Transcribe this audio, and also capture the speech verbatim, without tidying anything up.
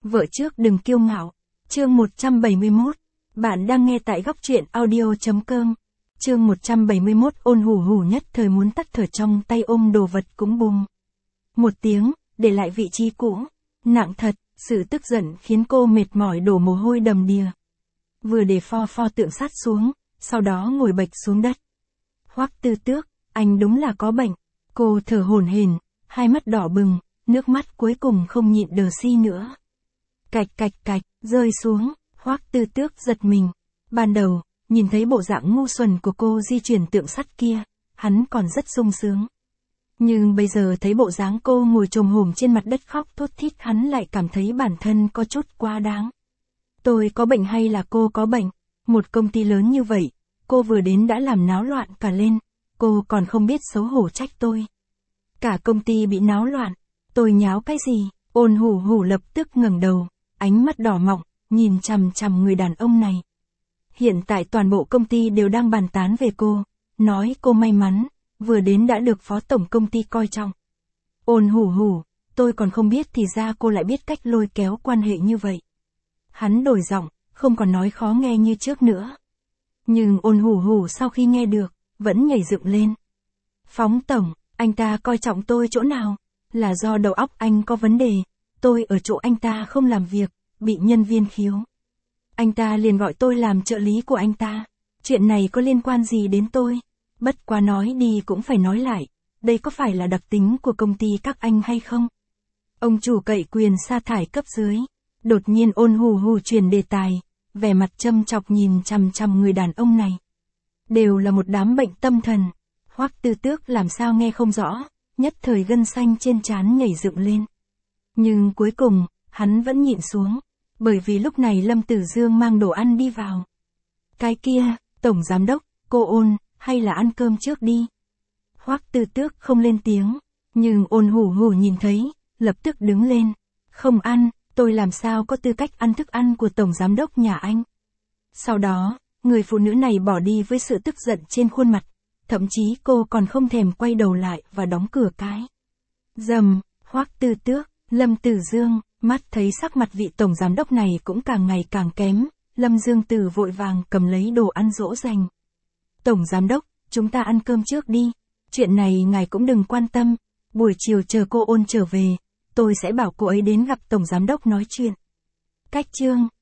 Vợ trước đừng kiêu ngạo. Chương một trăm bảy mươi mốt. Bạn đang nghe tại góc truyện audio.com. Chương một trăm bảy mươi mốt. Ôn hủ hủ nhất thời muốn tắt thở, trong tay ôm đồ vật cũng bùng một tiếng, để lại vị trí cũ. Nặng thật, sự tức giận khiến cô mệt mỏi đổ mồ hôi đầm đìa. Vừa để pho pho tượng sắt xuống, sau đó ngồi bệch xuống đất. Hoắc Tư Tước, anh đúng là có bệnh. Cô thở hổn hển, hai mắt đỏ bừng, nước mắt cuối cùng không nhịn đờ si nữa. Cạch cạch cạch, rơi xuống. Hoắc Tư Tước giật mình. Ban đầu, nhìn thấy bộ dạng ngu xuẩn của cô di chuyển tượng sắt kia, hắn còn rất sung sướng. Nhưng bây giờ thấy bộ dáng cô ngồi chồm hổm trên mặt đất khóc thút thít, hắn lại cảm thấy bản thân có chút quá đáng. Tôi có bệnh hay là cô có bệnh? Một công ty lớn như vậy, cô vừa đến đã làm náo loạn cả lên, cô còn không biết xấu hổ trách tôi. Cả công ty bị náo loạn, tôi nháo cái gì? Ôn hủ hủ lập tức ngẩng đầu, ánh mắt đỏ mọng, nhìn chằm chằm người đàn ông này. Hiện tại toàn bộ công ty đều đang bàn tán về cô, nói cô may mắn, vừa đến đã được phó tổng công ty coi trọng. Ôn hủ hủ, tôi còn không biết thì ra cô lại biết cách lôi kéo quan hệ như vậy. Hắn đổi giọng, không còn nói khó nghe như trước nữa. Nhưng ôn hủ hủ sau khi nghe được, vẫn nhảy dựng lên. Phóng tổng, anh ta coi trọng tôi chỗ nào? Là do đầu óc anh có vấn đề, tôi ở chỗ anh ta không làm việc, bị nhân viên khiếu. Anh ta liền gọi tôi làm trợ lý của anh ta. Chuyện này có liên quan gì đến tôi? Bất quá nói đi cũng phải nói lại, đây có phải là đặc tính của công ty các anh hay không? Ông chủ cậy quyền sa thải cấp dưới. Đột nhiên ôn hù hù chuyển đề tài, vẻ mặt châm chọc nhìn chằm chằm người đàn ông này. Đều là một đám bệnh tâm thần. Hoắc Tư Tước làm sao nghe không rõ, nhất thời gân xanh trên trán nhảy dựng lên. Nhưng cuối cùng, hắn vẫn nhịn xuống, bởi vì lúc này Lâm Tử Dương mang đồ ăn đi vào. Cái kia, tổng giám đốc, cô Ôn, hay là ăn cơm trước đi. Hoắc Tư Tước không lên tiếng, nhưng ôn hủ hủ nhìn thấy, lập tức đứng lên. Không ăn, tôi làm sao có tư cách ăn thức ăn của tổng giám đốc nhà anh. Sau đó, người phụ nữ này bỏ đi với sự tức giận trên khuôn mặt, thậm chí cô còn không thèm quay đầu lại và đóng cửa cái. Dầm, Hoắc Tư Tước, Lâm Tử Dương, mắt thấy sắc mặt vị tổng giám đốc này cũng càng ngày càng kém, Lâm Dương Tử vội vàng cầm lấy đồ ăn dỗ dành. Tổng giám đốc, chúng ta ăn cơm trước đi, chuyện này ngài cũng đừng quan tâm, buổi chiều chờ cô Ôn trở về, tôi sẽ bảo cô ấy đến gặp tổng giám đốc nói chuyện. Cách chương,